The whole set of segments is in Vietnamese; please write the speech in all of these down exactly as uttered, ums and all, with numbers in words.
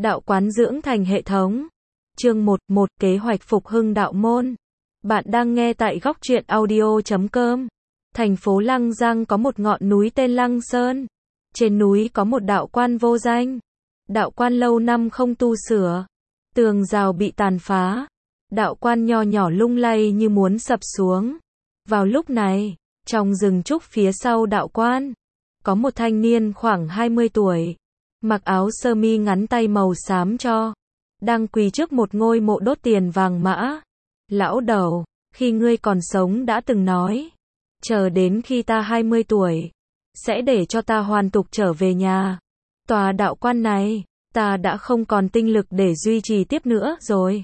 Đạo quán dưỡng thành hệ thống. Chương một, một kế hoạch phục hưng đạo môn. Bạn đang nghe tại góc truyện audio chấm com. Thành phố Lăng Giang có một ngọn núi tên Lăng Sơn. Trên núi có một đạo quan vô danh. Đạo quan lâu năm không tu sửa. Tường rào bị tàn phá. Đạo quan nho nhỏ lung lay như muốn sập xuống. Vào lúc này, trong rừng trúc phía sau đạo quan, có một thanh niên khoảng hai mươi tuổi, mặc áo sơ mi ngắn tay màu xám cho, đang quỳ trước một ngôi mộ đốt tiền vàng mã. Lão đầu, khi ngươi còn sống đã từng nói, chờ đến khi ta hai mươi tuổi, sẽ để cho ta hoàn tục trở về nhà. Tòa đạo quan này, ta đã không còn tinh lực để duy trì tiếp nữa rồi.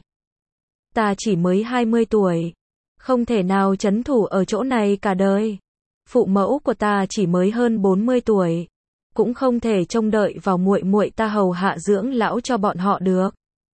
Ta chỉ mới hai mươi tuổi, không thể nào trấn thủ ở chỗ này cả đời. Phụ mẫu của ta chỉ mới hơn bốn mươi tuổi, cũng không thể trông đợi vào muội muội ta hầu hạ dưỡng lão cho bọn họ được.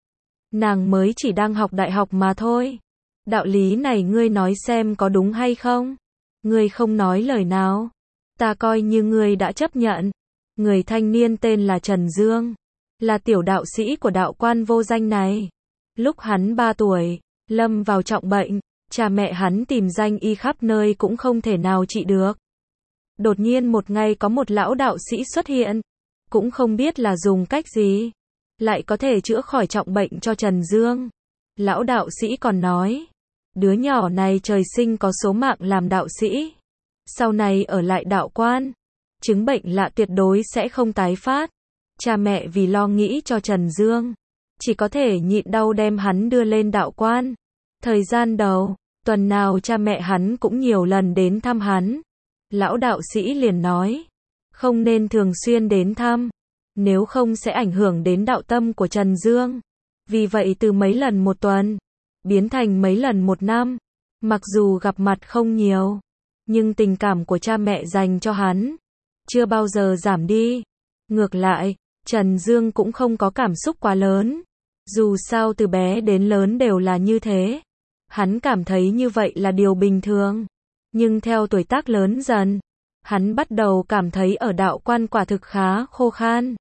Nàng mới chỉ đang học đại học mà thôi. Đạo lý này ngươi nói xem có đúng hay không? Ngươi không nói lời nào, ta coi như ngươi đã chấp nhận. Người thanh niên tên là Trần Dương, là tiểu đạo sĩ của đạo quan vô danh này. Lúc hắn ba tuổi, lâm vào trọng bệnh, cha mẹ hắn tìm danh y khắp nơi cũng không thể nào trị được. Đột nhiên một ngày có một lão đạo sĩ xuất hiện, cũng không biết là dùng cách gì, lại có thể chữa khỏi trọng bệnh cho Trần Dương. Lão đạo sĩ còn nói, đứa nhỏ này trời sinh có số mạng làm đạo sĩ, sau này ở lại đạo quan, chứng bệnh lạ tuyệt đối sẽ không tái phát. Cha mẹ vì lo nghĩ cho Trần Dương, chỉ có thể nhịn đau đem hắn đưa lên đạo quan. Thời gian đầu, tuần nào cha mẹ hắn cũng nhiều lần đến thăm hắn. Lão đạo sĩ liền nói, không nên thường xuyên đến thăm, nếu không sẽ ảnh hưởng đến đạo tâm của Trần Dương. Vì vậy từ mấy lần một tuần, biến thành mấy lần một năm. Mặc dù gặp mặt không nhiều, nhưng tình cảm của cha mẹ dành cho hắn chưa bao giờ giảm đi. Ngược lại, Trần Dương cũng không có cảm xúc quá lớn. Dù sao từ bé đến lớn đều là như thế. Hắn cảm thấy như vậy là điều bình thường. Nhưng theo tuổi tác lớn dần, hắn bắt đầu cảm thấy ở đạo quan quả thực khá khô khan,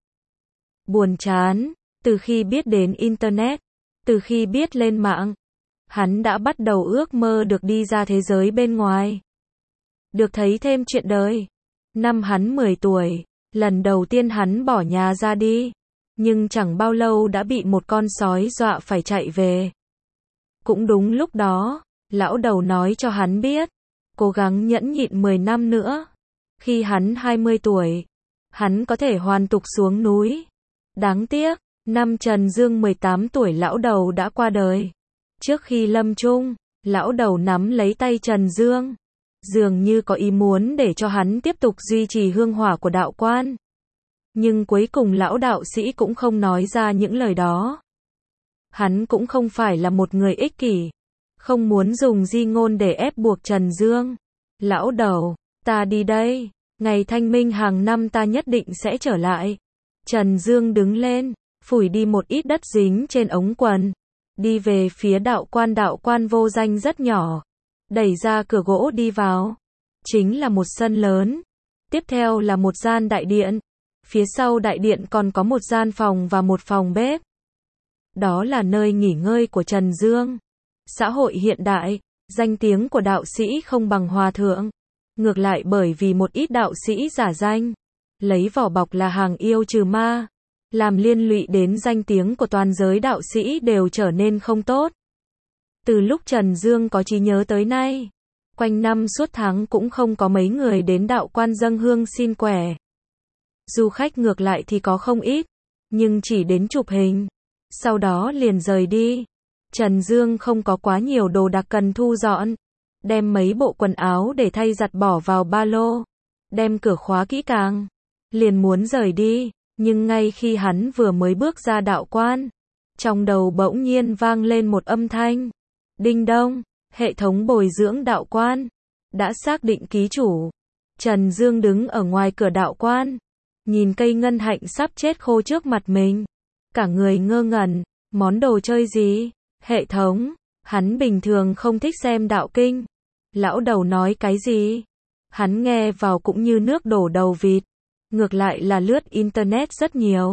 buồn chán. Từ khi biết đến Internet, từ khi biết lên mạng, hắn đã bắt đầu ước mơ được đi ra thế giới bên ngoài, được thấy thêm chuyện đời. Năm hắn mười tuổi, lần đầu tiên hắn bỏ nhà ra đi, nhưng chẳng bao lâu đã bị một con sói dọa phải chạy về. Cũng đúng lúc đó, lão đầu nói cho hắn biết, cố gắng nhẫn nhịn mười năm nữa. Khi hắn hai mươi tuổi, hắn có thể hoàn tục xuống núi. Đáng tiếc, năm Trần Dương mười tám tuổi lão đầu đã qua đời. Trước khi lâm chung, lão đầu nắm lấy tay Trần Dương, dường như có ý muốn để cho hắn tiếp tục duy trì hương hỏa của đạo quan. Nhưng cuối cùng lão đạo sĩ cũng không nói ra những lời đó. Hắn cũng không phải là một người ích kỷ, không muốn dùng di ngôn để ép buộc Trần Dương. Lão đầu, ta đi đây, ngày thanh minh hàng năm ta nhất định sẽ trở lại. Trần Dương đứng lên, phủi đi một ít đất dính trên ống quần, đi về phía đạo quan. Đạo quan vô danh rất nhỏ, đẩy ra cửa gỗ đi vào, chính là một sân lớn. Tiếp theo là một gian đại điện, phía sau đại điện còn có một gian phòng và một phòng bếp. Đó là nơi nghỉ ngơi của Trần Dương. Xã hội hiện đại, danh tiếng của đạo sĩ không bằng hòa thượng. Ngược lại bởi vì một ít đạo sĩ giả danh, lấy vỏ bọc là hàng yêu trừ ma, làm liên lụy đến danh tiếng của toàn giới đạo sĩ đều trở nên không tốt. Từ lúc Trần Dương có trí nhớ tới nay, quanh năm suốt tháng cũng không có mấy người đến đạo quan dâng hương xin quẻ. Du khách ngược lại thì có không ít, nhưng chỉ đến chụp hình, sau đó liền rời đi. Trần Dương không có quá nhiều đồ đạc cần thu dọn, đem mấy bộ quần áo để thay giặt bỏ vào ba lô, đem cửa khóa kỹ càng, liền muốn rời đi. Nhưng ngay khi hắn vừa mới bước ra đạo quan, trong đầu bỗng nhiên vang lên một âm thanh. Đinh đông, hệ thống bồi dưỡng đạo quan đã xác định ký chủ. Trần Dương đứng ở ngoài cửa đạo quan, nhìn cây ngân hạnh sắp chết khô trước mặt mình, cả người ngơ ngẩn. Món đồ chơi gì? Hệ thống, hắn bình thường không thích xem đạo kinh. Lão đầu nói cái gì? Hắn nghe vào cũng như nước đổ đầu vịt. Ngược lại là lướt Internet rất nhiều.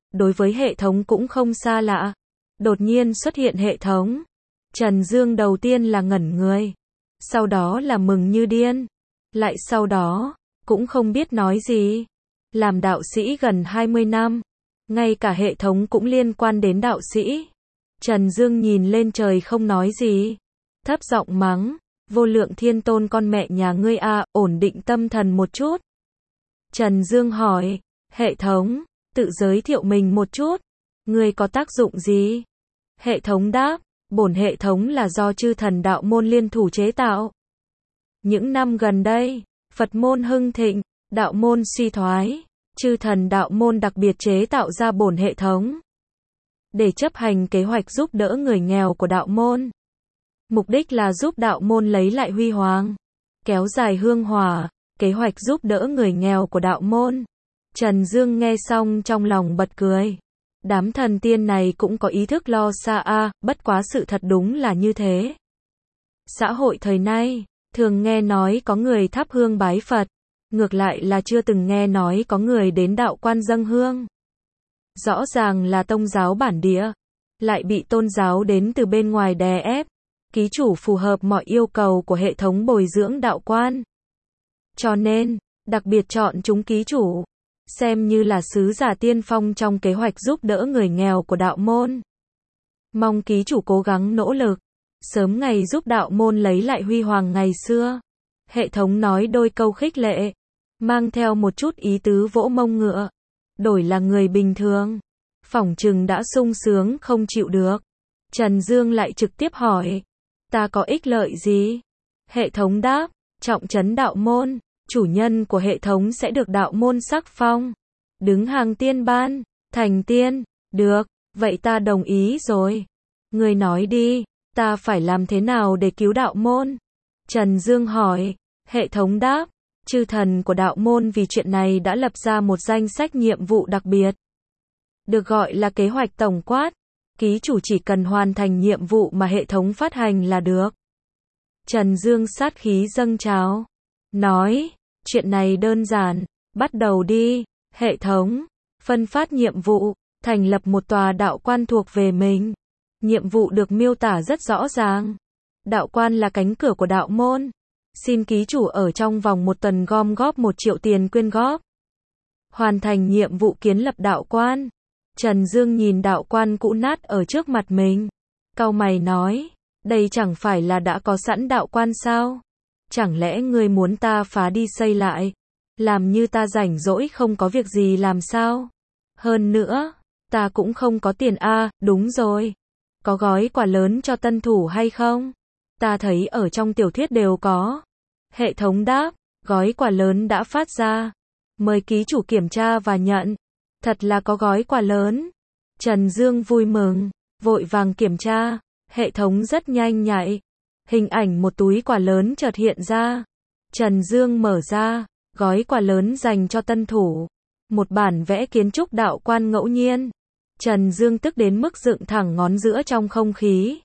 đối với hệ thống cũng không xa lạ. Đột nhiên xuất hiện hệ thống. Trần Dương đầu tiên là ngẩn người, sau đó là mừng như điên, lại sau đó, cũng không biết nói gì. Làm đạo sĩ gần hai mươi năm, ngay cả hệ thống cũng liên quan đến đạo sĩ. Trần Dương nhìn lên trời không nói gì, thấp giọng mắng, vô lượng thiên tôn con mẹ nhà ngươi a, ổn định tâm thần một chút. Trần Dương hỏi, hệ thống, tự giới thiệu mình một chút, ngươi có tác dụng gì? Hệ thống đáp, bổn hệ thống là do chư thần đạo môn liên thủ chế tạo. Những năm gần đây, Phật môn hưng thịnh, đạo môn suy thoái, chư thần đạo môn đặc biệt chế tạo ra bổn hệ thống để chấp hành kế hoạch giúp đỡ người nghèo của đạo môn. Mục đích là giúp đạo môn lấy lại huy hoàng, kéo dài hương hỏa, kế hoạch giúp đỡ người nghèo của đạo môn. Trần Dương nghe xong trong lòng bật cười. Đám thần tiên này cũng có ý thức lo xa a, bất quá sự thật đúng là như thế. Xã hội thời nay, thường nghe nói có người thắp hương bái Phật, ngược lại là chưa từng nghe nói có người đến đạo quan dâng hương. Rõ ràng là tông giáo bản địa, lại bị tôn giáo đến từ bên ngoài đè ép. Ký chủ phù hợp mọi yêu cầu của hệ thống bồi dưỡng đạo quan. Cho nên, đặc biệt chọn chúng ký chủ, xem như là sứ giả tiên phong trong kế hoạch giúp đỡ người nghèo của đạo môn. Mong ký chủ cố gắng nỗ lực, sớm ngày giúp đạo môn lấy lại huy hoàng ngày xưa. Hệ thống nói đôi câu khích lệ, mang theo một chút ý tứ vỗ mông ngựa. Đổi là người bình thường, phỏng chừng đã sung sướng không chịu được. Trần Dương lại trực tiếp hỏi, ta có ích lợi gì? Hệ thống đáp, trọng trấn đạo môn, chủ nhân của hệ thống sẽ được đạo môn sắc phong, đứng hàng tiên ban, thành tiên. Được, vậy ta đồng ý rồi. Người nói đi, ta phải làm thế nào để cứu đạo môn? Trần Dương hỏi. Hệ thống đáp, chư thần của đạo môn vì chuyện này đã lập ra một danh sách nhiệm vụ đặc biệt, được gọi là kế hoạch tổng quát. Ký chủ chỉ cần hoàn thành nhiệm vụ mà hệ thống phát hành là được. Trần Dương sát khí dâng trào, nói, chuyện này đơn giản, bắt đầu đi. Hệ thống phân phát nhiệm vụ, thành lập một tòa đạo quan thuộc về mình. Nhiệm vụ được miêu tả rất rõ ràng. Đạo quan là cánh cửa của đạo môn. Xin ký chủ ở trong vòng một tuần gom góp một triệu tiền quyên góp. Hoàn thành nhiệm vụ kiến lập đạo quan. Trần Dương nhìn đạo quan cũ nát ở trước mặt mình, cau mày nói, đây chẳng phải là đã có sẵn đạo quan sao? Chẳng lẽ ngươi muốn ta phá đi xây lại? Làm như ta rảnh rỗi không có việc gì làm sao? Hơn nữa, ta cũng không có tiền a. À, đúng rồi. Có gói quà lớn cho tân thủ hay không? Ta thấy ở trong tiểu thuyết đều có. Hệ thống đáp, gói quà lớn đã phát ra. Mời ký chủ kiểm tra và nhận. Thật là có gói quà lớn. Trần Dương vui mừng, vội vàng kiểm tra. Hệ thống rất nhanh nhạy. Hình ảnh một túi quà lớn chợt hiện ra. Trần Dương mở ra, gói quà lớn dành cho tân thủ. Một bản vẽ kiến trúc đạo quan ngẫu nhiên. Trần Dương tức đến mức dựng thẳng ngón giữa trong không khí.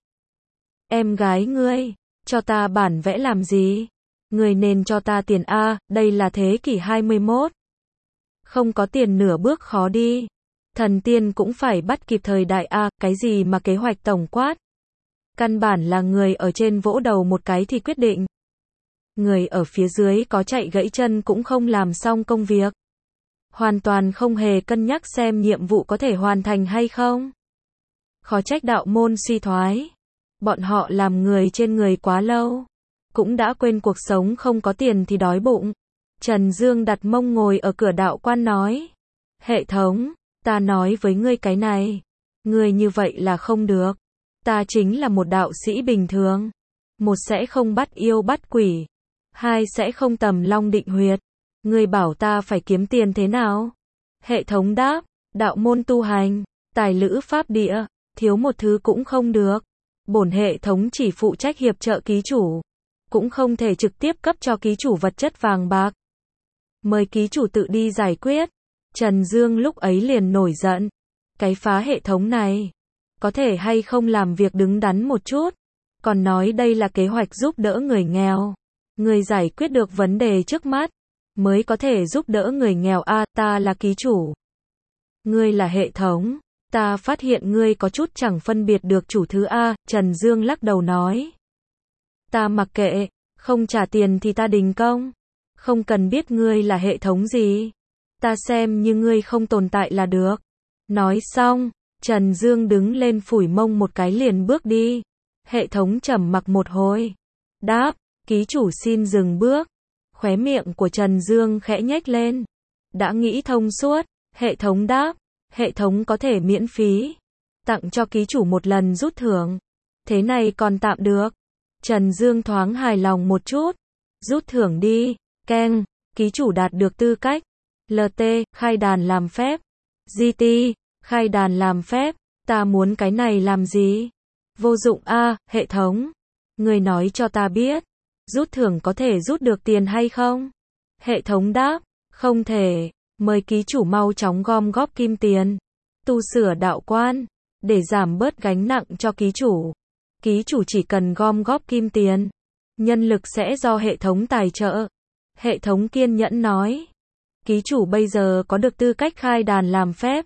Em gái ngươi, cho ta bản vẽ làm gì? Ngươi nên cho ta tiền a, đây là thế kỷ hai mươi mốt. Không có tiền nửa bước khó đi. Thần tiên cũng phải bắt kịp thời đại a, cái gì mà kế hoạch tổng quát. Căn bản là người ở trên vỗ đầu một cái thì quyết định. Người ở phía dưới có chạy gãy chân cũng không làm xong công việc. Hoàn toàn không hề cân nhắc xem nhiệm vụ có thể hoàn thành hay không. Khó trách đạo môn suy thoái. Bọn họ làm người trên người quá lâu. Cũng đã quên cuộc sống không có tiền thì đói bụng. Trần Dương đặt mông ngồi ở cửa đạo quan nói. Hệ thống, ta nói với ngươi cái này. Ngươi như vậy là không được. Ta chính là một đạo sĩ bình thường. Một sẽ không bắt yêu bắt quỷ. Hai sẽ không tầm long định huyệt. Ngươi bảo ta phải kiếm tiền thế nào? Hệ thống đáp, đạo môn tu hành, tài lữ pháp địa, thiếu một thứ cũng không được. Bổn hệ thống chỉ phụ trách hiệp trợ ký chủ. Cũng không thể trực tiếp cấp cho ký chủ vật chất vàng bạc. Mời ký chủ tự đi giải quyết. Trần Dương lúc ấy liền nổi giận. Cái phá hệ thống này, có thể hay không làm việc đứng đắn một chút. Còn nói đây là kế hoạch giúp đỡ người nghèo. Người giải quyết được vấn đề trước mắt, mới có thể giúp đỡ người nghèo a, à, ta là ký chủ. Ngươi là hệ thống. Ta phát hiện ngươi có chút chẳng phân biệt được chủ thứ A, Trần Dương lắc đầu nói. Ta mặc kệ, không trả tiền thì ta đình công. Không cần biết ngươi là hệ thống gì. Ta xem như ngươi không tồn tại là được. Nói xong, Trần Dương đứng lên phủi mông một cái liền bước đi. Hệ thống trầm mặc một hồi. Đáp, ký chủ xin dừng bước. Khóe miệng của Trần Dương khẽ nhếch lên. Đã nghĩ thông suốt, hệ thống đáp. Hệ thống có thể miễn phí tặng cho ký chủ một lần rút thưởng. Thế này còn tạm được. Trần Dương thoáng hài lòng một chút. Rút thưởng đi. Keng, ký chủ đạt được tư cách. lờ tê, khai đàn làm phép. giê tê, khai đàn làm phép. Ta muốn cái này làm gì? Vô dụng a, hệ thống. Người nói cho ta biết. Rút thưởng có thể rút được tiền hay không? Hệ thống đáp, không thể. Mời ký chủ mau chóng gom góp kim tiền. Tu sửa đạo quan. Để giảm bớt gánh nặng cho ký chủ. Ký chủ chỉ cần gom góp kim tiền. Nhân lực sẽ do hệ thống tài trợ. Hệ thống kiên nhẫn nói. Ký chủ bây giờ có được tư cách khai đàn làm phép.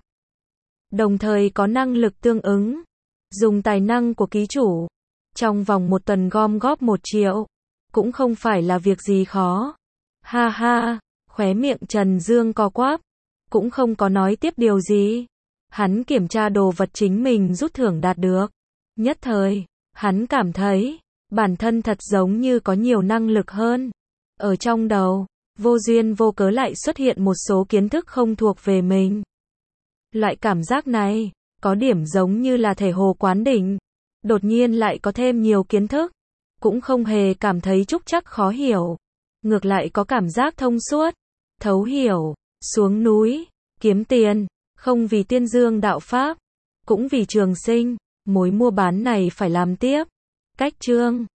Đồng thời có năng lực tương ứng. Dùng tài năng của ký chủ. Trong vòng một tuần gom góp một triệu. Cũng không phải là việc gì khó. Ha ha, khóe miệng Trần Dương co quắp. Cũng không có nói tiếp điều gì. Hắn kiểm tra đồ vật chính mình rút thưởng đạt được. Nhất thời, hắn cảm thấy, bản thân thật giống như có nhiều năng lực hơn. Ở trong đầu, vô duyên vô cớ lại xuất hiện một số kiến thức không thuộc về mình. Loại cảm giác này, có điểm giống như là thể hồ quán đỉnh. Đột nhiên lại có thêm nhiều kiến thức. Cũng không hề cảm thấy trúc trắc khó hiểu. Ngược lại có cảm giác thông suốt, thấu hiểu, xuống núi, kiếm tiền, không vì tiên dương đạo pháp, cũng vì trường sinh, mối mua bán này phải làm tiếp. Cách chương